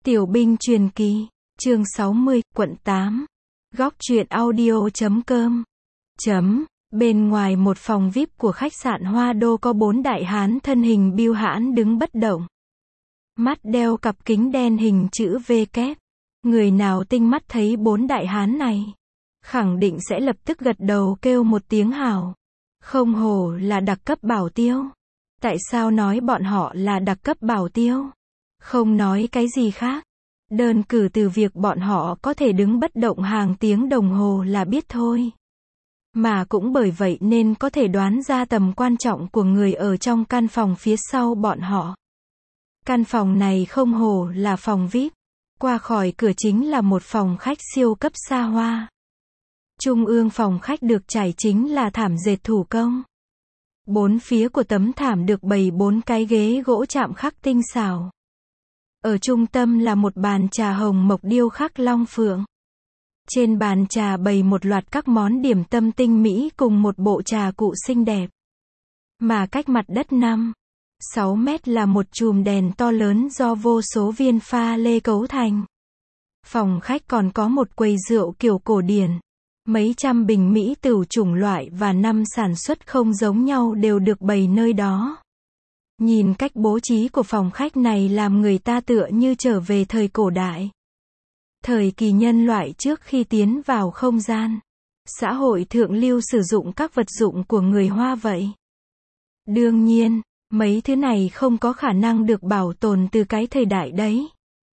Tiểu binh truyền kỳ, chương 60, quận 8. Góc truyện audio.com. Bên ngoài một phòng VIP của khách sạn Hoa Đô có 4 đại hán thân hình bưu hãn đứng bất động. Mắt đeo cặp kính đen hình chữ V kép. Người nào tinh mắt thấy 4 đại hán này, khẳng định sẽ lập tức gật đầu kêu một tiếng hảo. Không hổ là đặc cấp bảo tiêu. Tại sao nói bọn họ là đặc cấp bảo tiêu? Không nói cái gì khác. Đơn cử từ việc bọn họ có thể đứng bất động hàng tiếng đồng hồ là biết thôi. Mà cũng bởi vậy nên có thể đoán ra tầm quan trọng của người ở trong căn phòng phía sau bọn họ. Căn phòng này không hổ là phòng VIP. Qua khỏi cửa chính là một phòng khách siêu cấp xa hoa. Trung ương phòng khách được trải chính là thảm dệt thủ công. Bốn phía của tấm thảm được bày 4 cái ghế gỗ chạm khắc tinh xảo. Ở trung tâm là một bàn trà hồng mộc điêu khắc long phượng. Trên bàn trà bày một loạt các món điểm tâm tinh mỹ cùng một bộ trà cụ xinh đẹp. Mà cách mặt đất 5-6 mét là một chùm đèn to lớn do vô số viên pha lê cấu thành. Phòng khách còn có một quầy rượu kiểu cổ điển. Mấy trăm bình mỹ tửu chủng loại và năm sản xuất không giống nhau đều được bày nơi đó. Nhìn cách bố trí của phòng khách này làm người ta tựa như trở về thời cổ đại. Thời kỳ nhân loại trước khi tiến vào không gian. Xã hội thượng lưu sử dụng các vật dụng của người Hoa vậy. Đương nhiên, mấy thứ này không có khả năng được bảo tồn từ cái thời đại đấy.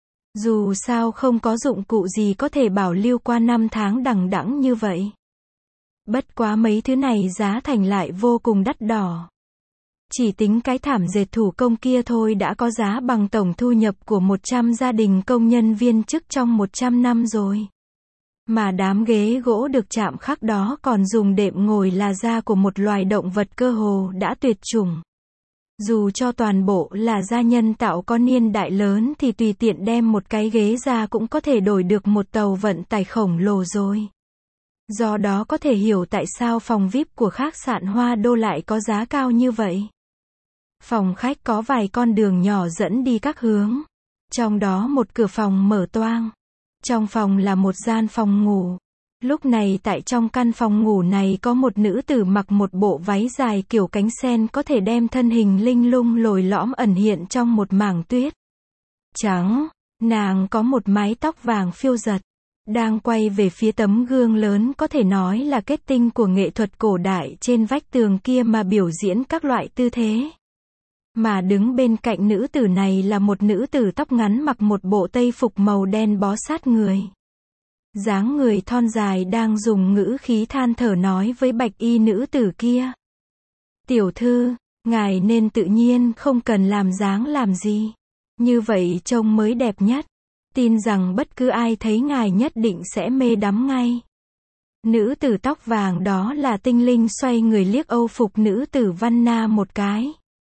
Dù sao không có dụng cụ gì có thể bảo lưu qua năm tháng đằng đẵng như vậy. Bất quá mấy thứ này giá thành lại vô cùng đắt đỏ. Chỉ tính cái thảm dệt thủ công kia thôi đã có giá bằng tổng thu nhập của 100 gia đình công nhân viên chức trong 100 năm rồi. Mà đám ghế gỗ được chạm khắc đó còn dùng đệm ngồi là da của một loài động vật cơ hồ đã tuyệt chủng. Dù cho toàn bộ là da nhân tạo có niên đại lớn thì tùy tiện đem một cái ghế ra cũng có thể đổi được một tàu vận tải khổng lồ rồi. Do đó có thể hiểu tại sao phòng VIP của khách sạn Hoa Đô lại có giá cao như vậy. Phòng khách có vài con đường nhỏ dẫn đi các hướng. Trong đó một cửa phòng mở toang. Trong phòng là một gian phòng ngủ. Lúc này tại trong căn phòng ngủ này có một nữ tử mặc một bộ váy dài kiểu cánh sen có thể đem thân hình linh lung lồi lõm ẩn hiện trong một mảng tuyết trắng. Nàng có một mái tóc vàng phiêu giật. Đang quay về phía tấm gương lớn có thể nói là kết tinh của nghệ thuật cổ đại trên vách tường kia mà biểu diễn các loại tư thế. Mà đứng bên cạnh nữ tử này là một nữ tử tóc ngắn mặc một bộ tây phục màu đen bó sát người. Dáng người thon dài đang dùng ngữ khí than thở nói với bạch y nữ tử kia. Tiểu thư, ngài nên tự nhiên không cần làm dáng làm gì. Như vậy trông mới đẹp nhất. Tin rằng bất cứ ai thấy ngài nhất định sẽ mê đắm ngay. Nữ tử tóc vàng đó là Tinh Linh xoay người liếc âu phục nữ tử Vanna một cái.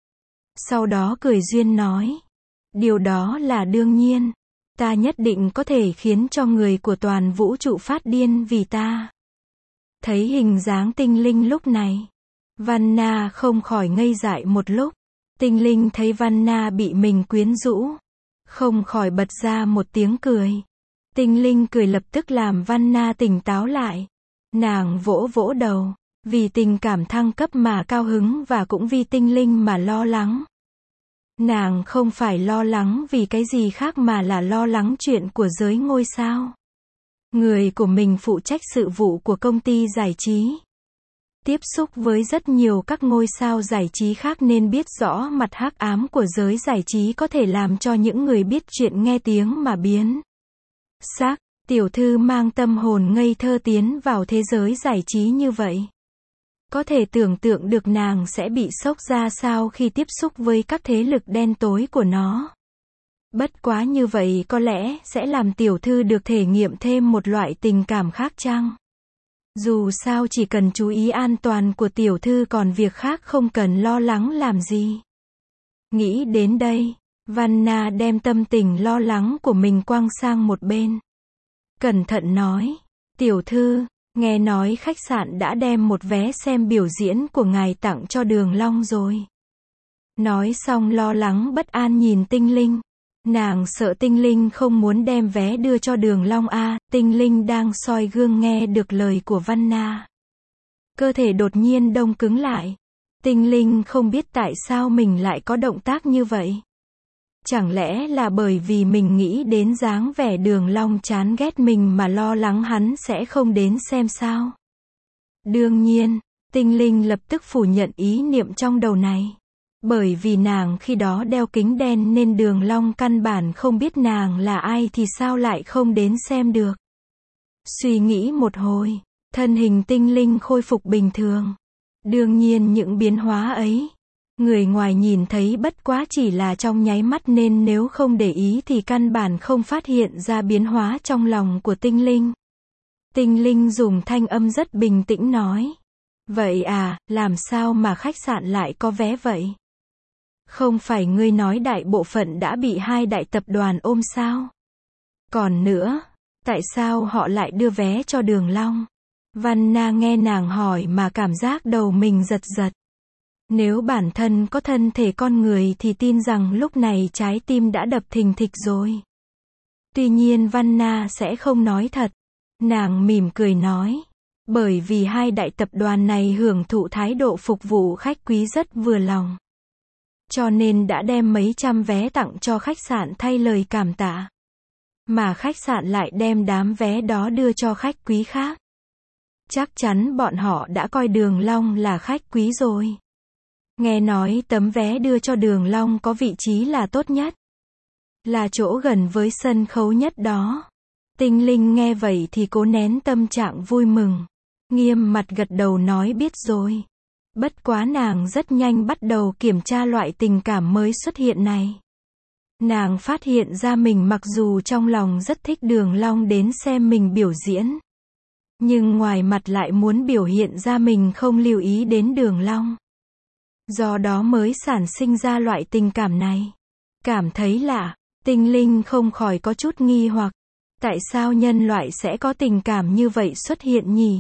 Sau đó cười duyên nói. Điều đó là đương nhiên. Ta nhất định có thể khiến cho người của toàn vũ trụ phát điên vì ta. Thấy hình dáng Tinh Linh lúc này, Vanna không khỏi ngây dại một lúc. Tinh Linh thấy Vanna bị mình quyến rũ, không khỏi bật ra một tiếng cười. Tinh Linh cười lập tức làm Vanna tỉnh táo lại. Nàng vỗ vỗ đầu, vì tình cảm thăng cấp mà cao hứng và cũng vì Tinh Linh mà lo lắng. Nàng không phải lo lắng vì cái gì khác mà là lo lắng chuyện của giới ngôi sao. Người của mình phụ trách sự vụ của công ty giải trí. Tiếp xúc với rất nhiều các ngôi sao giải trí khác nên biết rõ mặt hắc ám của giới giải trí có thể làm cho những người biết chuyện nghe tiếng mà biến xác. Tiểu thư mang tâm hồn ngây thơ tiến vào thế giới giải trí như vậy. Có thể tưởng tượng được nàng sẽ bị sốc ra sao khi tiếp xúc với các thế lực đen tối của nó. Bất quá như vậy có lẽ sẽ làm tiểu thư được thể nghiệm thêm một loại tình cảm khác chăng? Dù sao chỉ cần chú ý an toàn của tiểu thư còn việc khác không cần lo lắng làm gì. Nghĩ đến đây, Vanna đem tâm tình lo lắng của mình quăng sang một bên. Cẩn thận nói, tiểu thư, nghe nói khách sạn đã đem một vé xem biểu diễn của ngài tặng cho Đường Long rồi. Nói xong lo lắng bất an nhìn Tinh Linh. Nàng sợ Tinh Linh không muốn đem vé đưa cho Đường Long a. Tinh Linh đang soi gương nghe được lời của Văn Na. Cơ thể đột nhiên đông cứng lại. Tinh Linh không biết tại sao mình lại có động tác như vậy. Chẳng lẽ là bởi vì mình nghĩ đến dáng vẻ Đường Long chán ghét mình mà lo lắng hắn sẽ không đến xem sao? Đương nhiên, Tinh Linh lập tức phủ nhận ý niệm trong đầu này. Bởi vì nàng khi đó đeo kính đen nên Đường Long căn bản không biết nàng là ai thì sao lại không đến xem được. Suy nghĩ một hồi, thân hình Tinh Linh khôi phục bình thường. Đương nhiên những biến hóa ấy, người ngoài nhìn thấy bất quá chỉ là trong nháy mắt nên nếu không để ý thì căn bản không phát hiện ra biến hóa trong lòng của Tinh Linh. Tinh Linh dùng thanh âm rất bình tĩnh nói. Vậy à, làm sao mà khách sạn lại có vé vậy? Không phải ngươi nói đại bộ phận đã bị hai đại tập đoàn ôm sao? Còn nữa, tại sao họ lại đưa vé cho Đường Long? Văn Na nghe nàng hỏi mà cảm giác đầu mình giật giật. Nếu bản thân có thân thể con người thì tin rằng lúc này trái tim đã đập thình thịch rồi. Tuy nhiên Văn Na sẽ không nói thật. Nàng mỉm cười nói. Bởi vì hai đại tập đoàn này hưởng thụ thái độ phục vụ khách quý rất vừa lòng. Cho nên đã đem mấy trăm vé tặng cho khách sạn thay lời cảm tạ. Mà khách sạn lại đem đám vé đó đưa cho khách quý khác. Chắc chắn bọn họ đã coi Đường Long là khách quý rồi. Nghe nói tấm vé đưa cho Đường Long có vị trí là tốt nhất. Là chỗ gần với sân khấu nhất đó. Tinh Linh nghe vậy thì cố nén tâm trạng vui mừng. Nghiêm mặt gật đầu nói biết rồi. Bất quá nàng rất nhanh bắt đầu kiểm tra loại tình cảm mới xuất hiện này. Nàng phát hiện ra mình mặc dù trong lòng rất thích Đường Long đến xem mình biểu diễn. Nhưng ngoài mặt lại muốn biểu hiện ra mình không lưu ý đến Đường Long. Do đó mới sản sinh ra loại tình cảm này. Cảm thấy lạ, Tinh Linh không khỏi có chút nghi hoặc. Tại sao nhân loại sẽ có tình cảm như vậy xuất hiện nhỉ?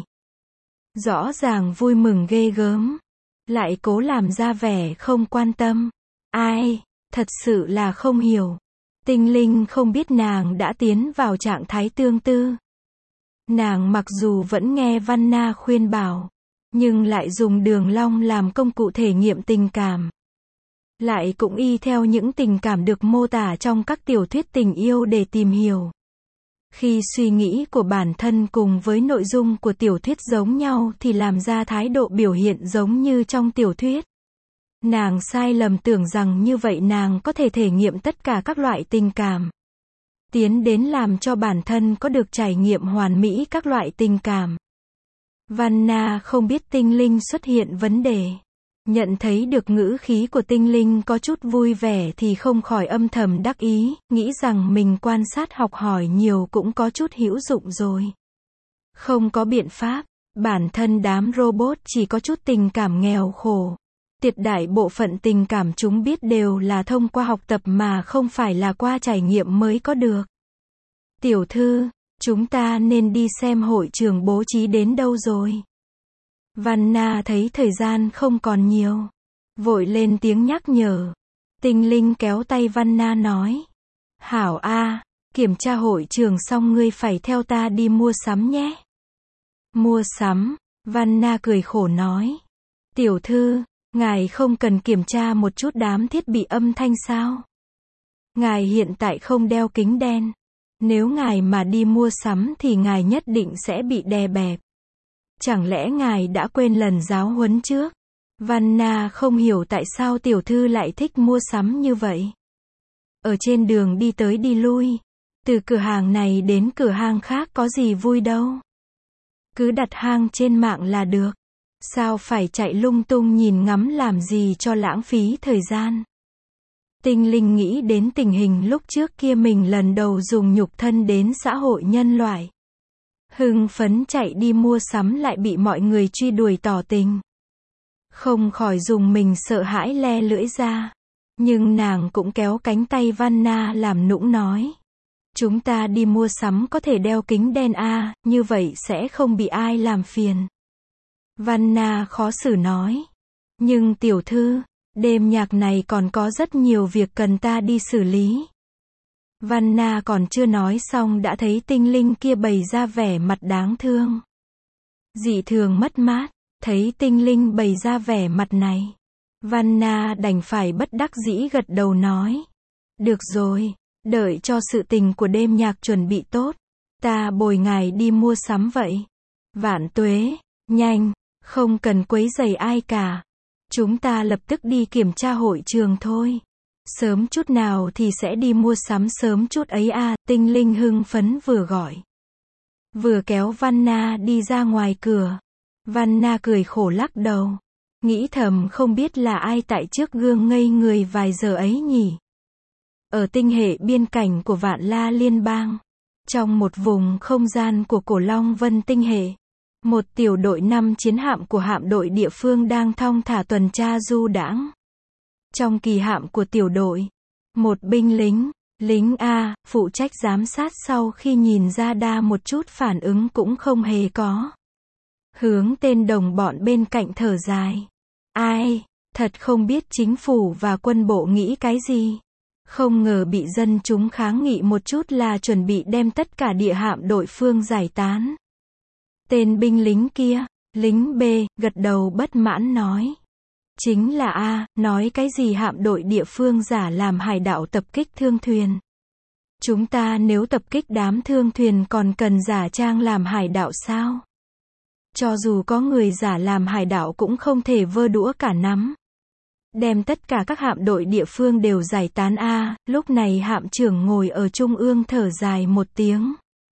Rõ ràng vui mừng ghê gớm. Lại cố làm ra vẻ không quan tâm. Ai, thật sự là không hiểu. Tinh Linh không biết nàng đã tiến vào trạng thái tương tư. Nàng mặc dù vẫn nghe Văn Na khuyên bảo, nhưng lại dùng Đường Long làm công cụ thể nghiệm tình cảm. Lại cũng y theo những tình cảm được mô tả trong các tiểu thuyết tình yêu để tìm hiểu. Khi suy nghĩ của bản thân cùng với nội dung của tiểu thuyết giống nhau thì làm ra thái độ biểu hiện giống như trong tiểu thuyết. Nàng sai lầm tưởng rằng như vậy nàng có thể thể nghiệm tất cả các loại tình cảm. Tiến đến làm cho bản thân có được trải nghiệm hoàn mỹ các loại tình cảm. Văn Na không biết Tinh Linh xuất hiện vấn đề. Nhận thấy được ngữ khí của Tinh Linh có chút vui vẻ thì không khỏi âm thầm đắc ý, nghĩ rằng mình quan sát học hỏi nhiều cũng có chút hữu dụng rồi. Không có biện pháp, bản thân đám robot chỉ có chút tình cảm nghèo khổ. Tuyệt đại bộ phận tình cảm chúng biết đều là thông qua học tập mà không phải là qua trải nghiệm mới có được. Tiểu thư, chúng ta nên đi xem hội trường bố trí đến đâu rồi. Văn Na thấy thời gian không còn nhiều. Vội lên tiếng nhắc nhở. Tinh Linh kéo tay Văn Na nói. Hảo a, kiểm tra hội trường xong ngươi phải theo ta đi mua sắm nhé. Mua sắm, Văn Na cười khổ nói. Tiểu thư, ngài không cần kiểm tra một chút đám thiết bị âm thanh sao? Ngài hiện tại không đeo kính đen. Nếu ngài mà đi mua sắm thì ngài nhất định sẽ bị đè bẹp. Chẳng lẽ ngài đã quên lần giáo huấn trước? Văn Na không hiểu tại sao tiểu thư lại thích mua sắm như vậy. Ở trên đường đi tới đi lui, từ cửa hàng này đến cửa hàng khác có gì vui đâu. Cứ đặt hàng trên mạng là được. Sao phải chạy lung tung nhìn ngắm làm gì cho lãng phí thời gian. Tinh Linh nghĩ đến tình hình lúc trước kia mình lần đầu dùng nhục thân đến xã hội nhân loại. Hưng phấn chạy đi mua sắm lại bị mọi người truy đuổi tỏ tình. Không khỏi dùng mình sợ hãi le lưỡi ra. Nhưng nàng cũng kéo cánh tay Văn Na làm nũng nói. Chúng ta đi mua sắm có thể đeo kính đen a, như vậy sẽ không bị ai làm phiền. Văn Na khó xử nói. Nhưng tiểu thư, đêm nhạc này còn có rất nhiều việc cần ta đi xử lý. Vanna còn chưa nói xong đã thấy tinh linh kia bày ra vẻ mặt đáng thương. Dị thường mất mát, thấy tinh linh bày ra vẻ mặt này. Vanna đành phải bất đắc dĩ gật đầu nói. Được rồi, đợi cho sự tình của đêm nhạc chuẩn bị tốt, ta bồi ngài đi mua sắm vậy. Vạn tuế, nhanh, không cần quấy rầy ai cả. Chúng ta lập tức đi kiểm tra hội trường thôi. Sớm chút nào thì sẽ đi mua sắm sớm chút ấy à, tinh linh hưng phấn vừa gọi. Vừa kéo Vanna đi ra ngoài cửa. Vanna cười khổ lắc đầu. Nghĩ thầm không biết là ai tại trước gương ngây người vài giờ ấy nhỉ. Ở tinh hệ biên cảnh của Vạn La Liên bang, trong một vùng không gian của Cổ Long Vân tinh hệ, một tiểu đội 5 chiến hạm của hạm đội địa phương đang thong thả tuần tra du đãng. Trong kỳ hạm của tiểu đội, một binh lính A, phụ trách giám sát sau khi nhìn ra đa một chút phản ứng cũng không hề có. Hướng tên đồng bọn bên cạnh thở dài. Ai, thật không biết chính phủ và quân bộ nghĩ cái gì. Không ngờ bị dân chúng kháng nghị một chút là chuẩn bị đem tất cả địa hạm đội phương giải tán. Tên binh lính kia, lính B, gật đầu bất mãn nói. Chính là A, nói cái gì hạm đội địa phương giả làm hải đảo tập kích thương thuyền. Chúng ta nếu tập kích đám thương thuyền còn cần giả trang làm hải đảo sao? Cho dù có người giả làm hải đảo cũng không thể vơ đũa cả nắm. Đem tất cả các hạm đội địa phương đều giải tán A, lúc này hạm trưởng ngồi ở trung ương thở dài một tiếng.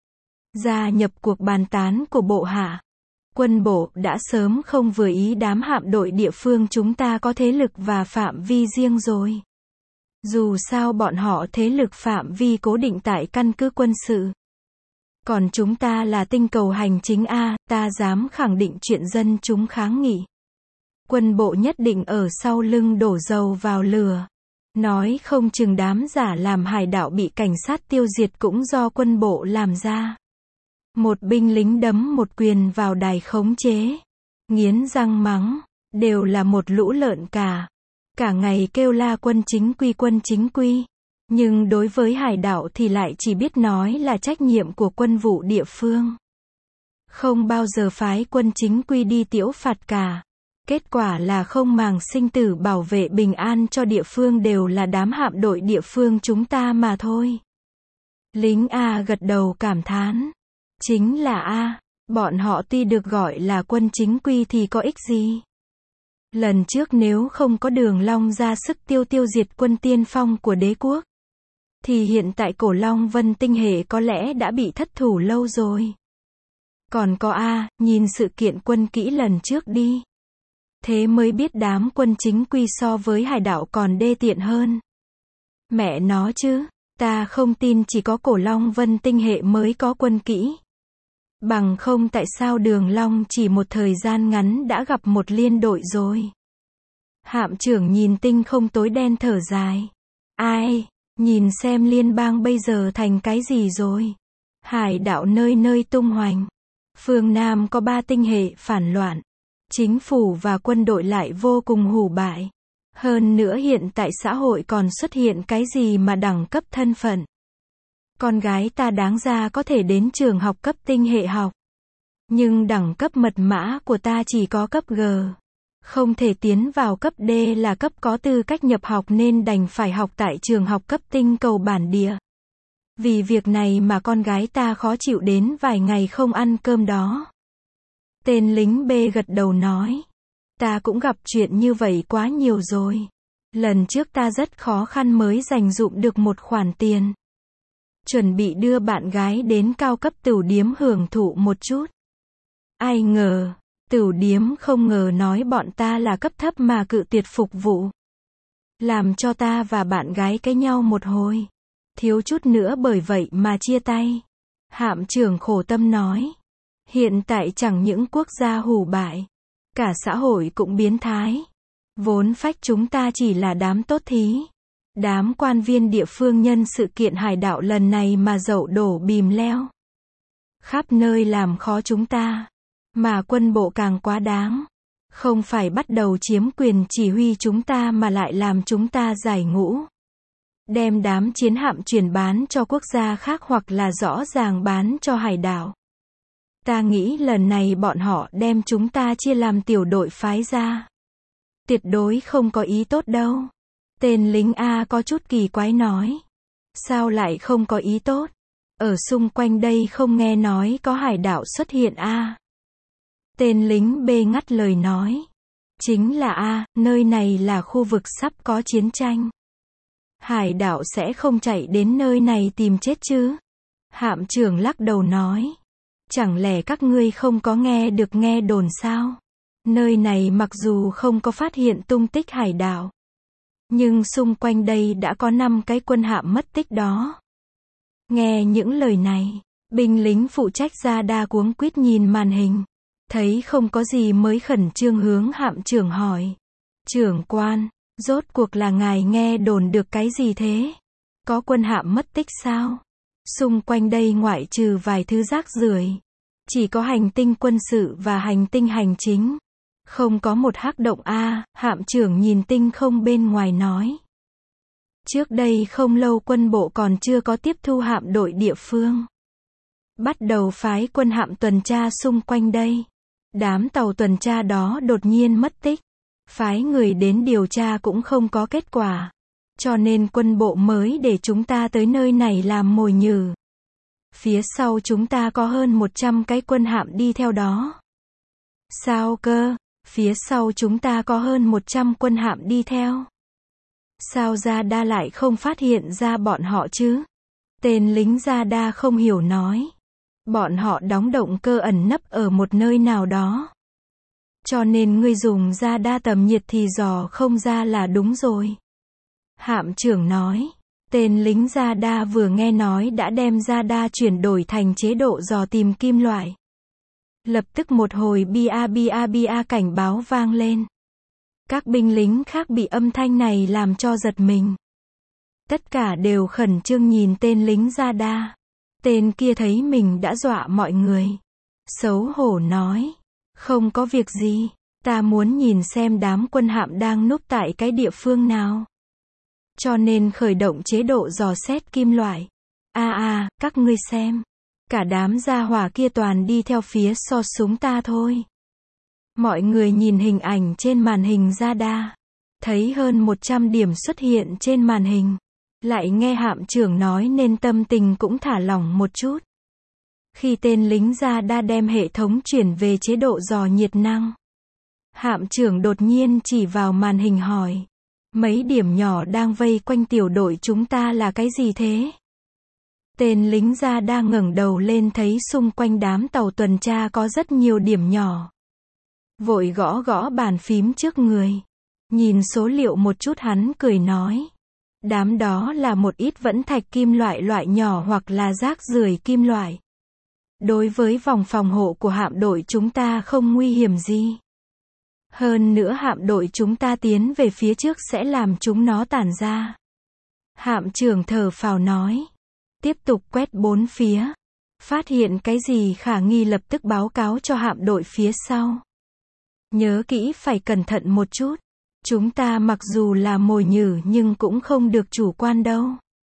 Gia nhập cuộc bàn tán của bộ hạ. Quân bộ đã sớm không vừa ý đám hạm đội địa phương chúng ta có thế lực và phạm vi riêng rồi. Dù sao bọn họ thế lực phạm vi cố định tại căn cứ quân sự. Còn chúng ta là tinh cầu hành chính A, ta dám khẳng định chuyện dân chúng kháng nghị. Quân bộ nhất định ở sau lưng đổ dầu vào lửa. Nói không chừng đám giả làm hải đảo bị cảnh sát tiêu diệt cũng do quân bộ làm ra. Một binh lính đấm một quyền vào đài khống chế. Nghiến răng mắng, đều là một lũ lợn cả. Cả ngày kêu la quân chính quy. Nhưng đối với hải đảo thì lại chỉ biết nói là trách nhiệm của quân vụ địa phương. Không bao giờ phái quân chính quy đi tiễu phạt cả. Kết quả là không màng sinh tử bảo vệ bình an cho địa phương đều là đám hạm đội địa phương chúng ta mà thôi. Lính A gật đầu cảm thán. Chính là A, bọn họ tuy được gọi là quân chính quy thì có ích gì? Lần trước nếu không có Đường Long ra sức tiêu diệt quân tiên phong của đế quốc, thì hiện tại Cổ Long Vân tinh hệ có lẽ đã bị thất thủ lâu rồi. Còn có A, nhìn sự kiện quân kỹ lần trước đi. Thế mới biết đám quân chính quy so với hải đảo còn đê tiện hơn. Mẹ nó chứ, ta không tin chỉ có Cổ Long Vân tinh hệ mới có quân kỹ. Bằng không tại sao Đường Long chỉ một thời gian ngắn đã gặp một liên đội rồi. Hạm trưởng nhìn tinh không tối đen thở dài. Ai, nhìn xem liên bang bây giờ thành cái gì rồi. Hải đảo nơi nơi tung hoành. Phương Nam có 3 tinh hệ phản loạn. Chính phủ và quân đội lại vô cùng hủ bại. Hơn nữa hiện tại xã hội còn xuất hiện cái gì mà đẳng cấp thân phận. Con gái ta đáng ra có thể đến trường học cấp tinh hệ học. Nhưng đẳng cấp mật mã của ta chỉ có cấp G. Không thể tiến vào cấp D là cấp có tư cách nhập học nên đành phải học tại trường học cấp tinh cầu bản địa. Vì việc này mà con gái ta khó chịu đến vài ngày không ăn cơm đó. Tên lính B gật đầu nói. Ta cũng gặp chuyện như vậy quá nhiều rồi. Lần trước ta rất khó khăn mới dành dụm được một khoản tiền. Chuẩn bị đưa bạn gái đến cao cấp tửu điếm hưởng thụ một chút. Ai ngờ, tửu điếm không ngờ nói bọn ta là cấp thấp mà cự tuyệt phục vụ. Làm cho ta và bạn gái cãi nhau một hồi. Thiếu chút nữa bởi vậy mà chia tay. Hạm trưởng khổ tâm nói. Hiện tại chẳng những quốc gia hủ bại, cả xã hội cũng biến thái. Vốn phách chúng ta chỉ là đám tốt thí. Đám quan viên địa phương nhân sự kiện hải đảo lần này mà dậu đổ bìm leo. Khắp nơi làm khó chúng ta. Mà quân bộ càng quá đáng. Không phải bắt đầu chiếm quyền chỉ huy chúng ta mà lại làm chúng ta giải ngũ. đem đám chiến hạm chuyển bán cho quốc gia khác hoặc là rõ ràng bán cho hải đảo. Ta nghĩ lần này bọn họ đem chúng ta chia làm tiểu đội phái ra. Tuyệt đối không có ý tốt đâu. Tên lính A có chút kỳ quái nói. Sao lại không có ý tốt? Ở xung quanh đây không nghe nói có hải đảo xuất hiện A. Tên lính B ngắt lời nói. Chính là A, nơi này là khu vực sắp có chiến tranh. Hải đảo sẽ không chạy đến nơi này tìm chết chứ? Hạm trưởng lắc đầu nói. Chẳng lẽ các ngươi không có nghe được nghe đồn sao? Nơi này mặc dù không có phát hiện tung tích hải đảo, nhưng xung quanh đây đã có 5 cái quân hạm mất tích đó. Nghe những lời này, binh lính phụ trách radar cuống quýt nhìn màn hình. Thấy không có gì mới khẩn trương hướng hạm trưởng hỏi. Trưởng quan, rốt cuộc là ngài nghe đồn được cái gì thế? Có quân hạm mất tích sao? Xung quanh đây ngoại trừ vài thứ rác rưởi, chỉ có hành tinh quân sự và hành tinh hành chính. Không có một hắc động A, hạm trưởng nhìn tinh không bên ngoài nói. Trước đây không lâu quân bộ còn chưa có tiếp thu hạm đội địa phương. Bắt đầu phái quân hạm tuần tra xung quanh đây. Đám tàu tuần tra đó đột nhiên mất tích. Phái người đến điều tra cũng không có kết quả. Cho nên quân bộ mới để chúng ta tới nơi này làm mồi nhử. Phía sau chúng ta có hơn 100 cái quân hạm đi theo đó. Sao cơ? Phía sau chúng ta có hơn 100 quân hạm đi theo. Sao radar lại không phát hiện ra bọn họ chứ? Tên lính radar không hiểu nói. Bọn họ đóng động cơ ẩn nấp ở một nơi nào đó. Cho nên ngươi dùng radar tầm nhiệt thì dò không ra là đúng rồi. Hạm trưởng nói. Tên lính radar vừa nghe nói đã đem radar chuyển đổi thành chế độ dò tìm kim loại. Lập tức một hồi bia bia bia cảnh báo vang lên. Các binh lính khác bị âm thanh này làm cho giật mình. Tất cả đều khẩn trương nhìn tên lính radar. Tên kia thấy mình đã dọa mọi người. Xấu hổ nói. Không có việc gì. Ta muốn nhìn xem đám quân hạm đang núp tại cái địa phương nào. Cho nên khởi động chế độ dò xét kim loại. Các ngươi xem. Cả đám gia hỏa kia toàn đi theo phía so súng ta thôi. Mọi người nhìn hình ảnh trên màn hình radar. Thấy hơn 100 điểm xuất hiện trên màn hình. Lại nghe hạm trưởng nói nên tâm tình cũng thả lỏng một chút. Khi tên lính radar đem hệ thống chuyển về chế độ dò nhiệt năng. Hạm trưởng đột nhiên chỉ vào màn hình hỏi. Mấy điểm nhỏ đang vây quanh tiểu đội chúng ta là cái gì thế? Tên lính radar ngẩng đầu lên thấy xung quanh đám tàu tuần tra có rất nhiều điểm nhỏ. Vội gõ gõ bàn phím trước người. Nhìn số liệu một chút hắn cười nói. Đám đó là một ít vẫn thạch kim loại nhỏ hoặc là rác rưởi kim loại. Đối với vòng phòng hộ của hạm đội chúng ta không nguy hiểm gì. Hơn nữa hạm đội chúng ta tiến về phía trước sẽ làm chúng nó tản ra. Hạm trưởng thở phào nói. Tiếp tục quét bốn phía. Phát hiện cái gì khả nghi lập tức báo cáo cho hạm đội phía sau. Nhớ kỹ phải cẩn thận một chút. Chúng ta mặc dù là mồi nhử nhưng cũng không được chủ quan đâu.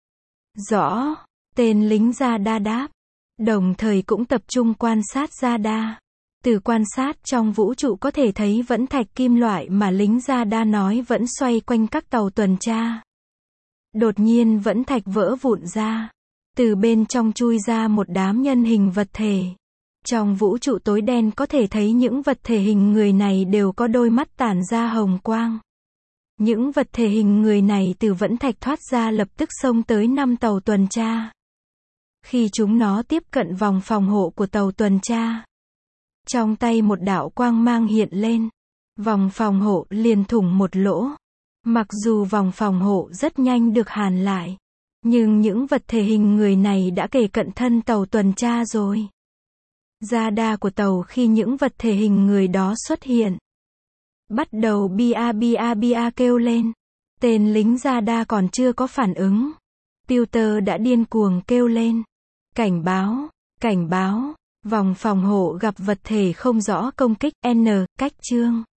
Rõ. Tên lính radar đáp. Đồng thời cũng tập trung quan sát radar. Từ quan sát trong vũ trụ có thể thấy vẫn thạch kim loại mà lính radar nói vẫn xoay quanh các tàu tuần tra. Đột nhiên vẫn thạch vỡ vụn ra. Từ bên trong chui ra một đám nhân hình vật thể. Trong vũ trụ tối đen có thể thấy những vật thể hình người này đều có đôi mắt tản ra hồng quang. Những vật thể hình người này từ vẫn thạch thoát ra lập tức xông tới 5 tàu tuần tra. Khi chúng nó tiếp cận vòng phòng hộ của tàu tuần tra, trong tay một đạo quang mang hiện lên. Vòng phòng hộ liền thủng một lỗ. Mặc dù vòng phòng hộ rất nhanh được hàn lại, nhưng những vật thể hình người này đã kề cận thân tàu tuần tra rồi. Radar của tàu khi những vật thể hình người đó xuất hiện, bắt đầu bia bia bia kêu lên. Tên lính radar còn chưa có phản ứng. Peter đã điên cuồng kêu lên. Cảnh báo, cảnh báo, vòng phòng hộ gặp vật thể không rõ công kích, cách chương.